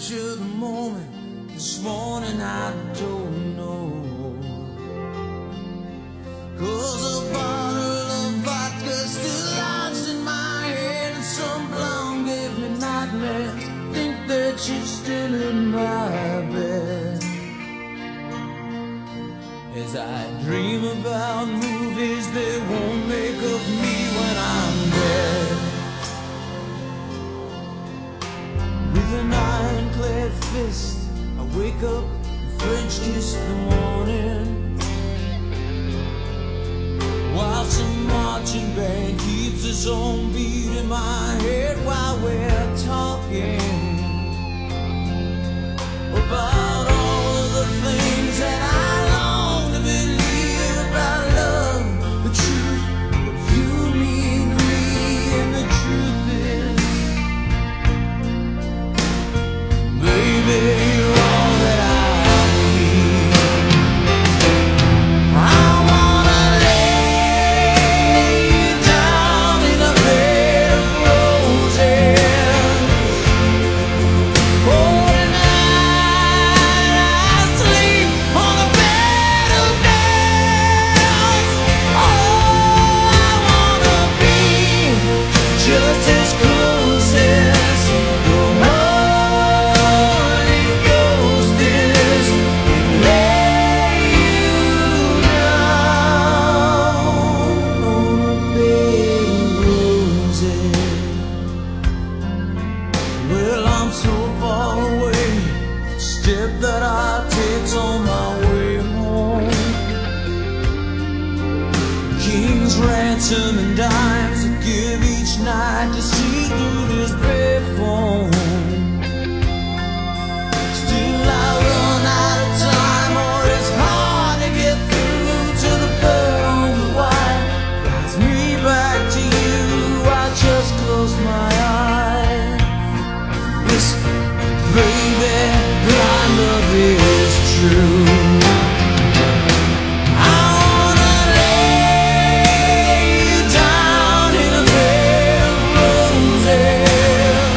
to the moment this morning, I don't know. 'Cause a bottle of vodka still lodged in my head, and some blonde gave me nightmares. Think that she's still in my bed. As I dream about movies they won't make of me when I'm dead. With an ironclad fist, I wake up and French kiss the morning, while some marching band keeps its own beat in my head while we're talking about all of the things that I long to believe about love, the truth of you mean to me, and the truth is, baby, you're all that I need. I wanna lay you down in a bed of roses. Oh, tonight I sleep on a bed of nails. Oh, I wanna be just as close as the Holy Ghost is, and lay you down on a bed of roses. Well, I'm so far away, step that I take's on my way home. King's ransom and dimes I give each night to see through this brave phone. Still I run out of time, or it's hard to get through to the pearl on the wire. Guides me back to you, I just close my eyes, whisper, baby, my love is true. I wanna lay you down in a bed of roses.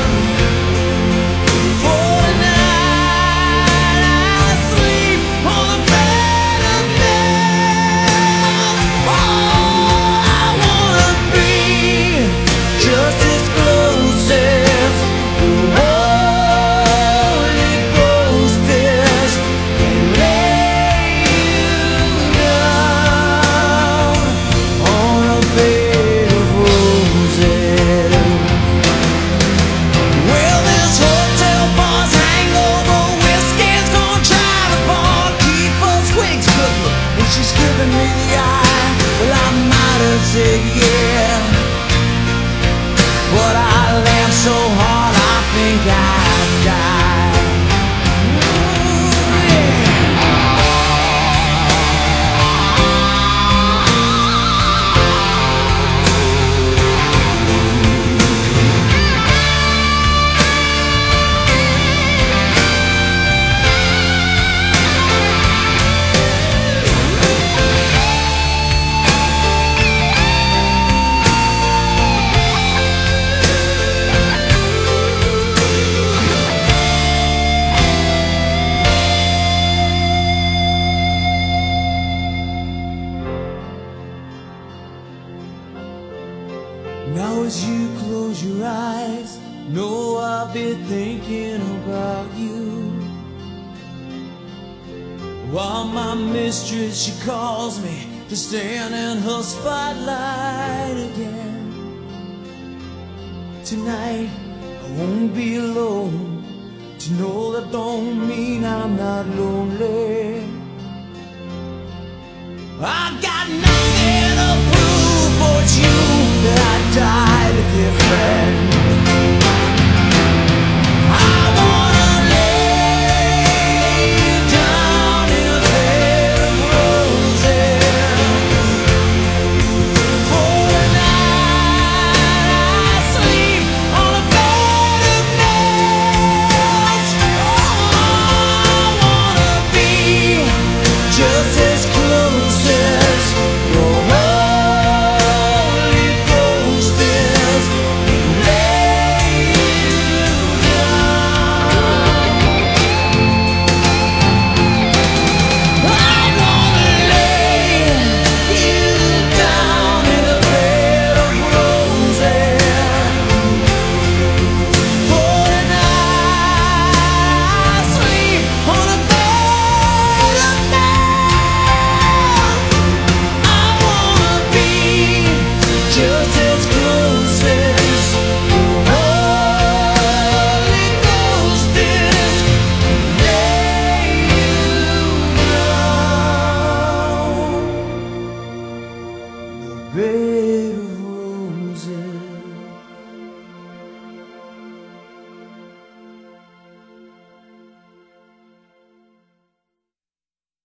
For tonight I sleep on a bed of nails. Oh, I wanna be just as close as the Holy Ghost is, and lay you down on a bed of roses. Well, this hotel bar's hangover whiskey's gonna try to bond, keep us wigs cooking, and she's giving me the eye. Well, I might have said yeah, but I laughed so hard I think I'd die. Ooh, yeah. Now as you close your eyes, know I'll be thinking about you, while my mistress, she calls me to stand in her spotlight again. Tonight I won't be alone, to know that don't mean I'm not lonely. I got nothing to prove, but it's you that I died to get back.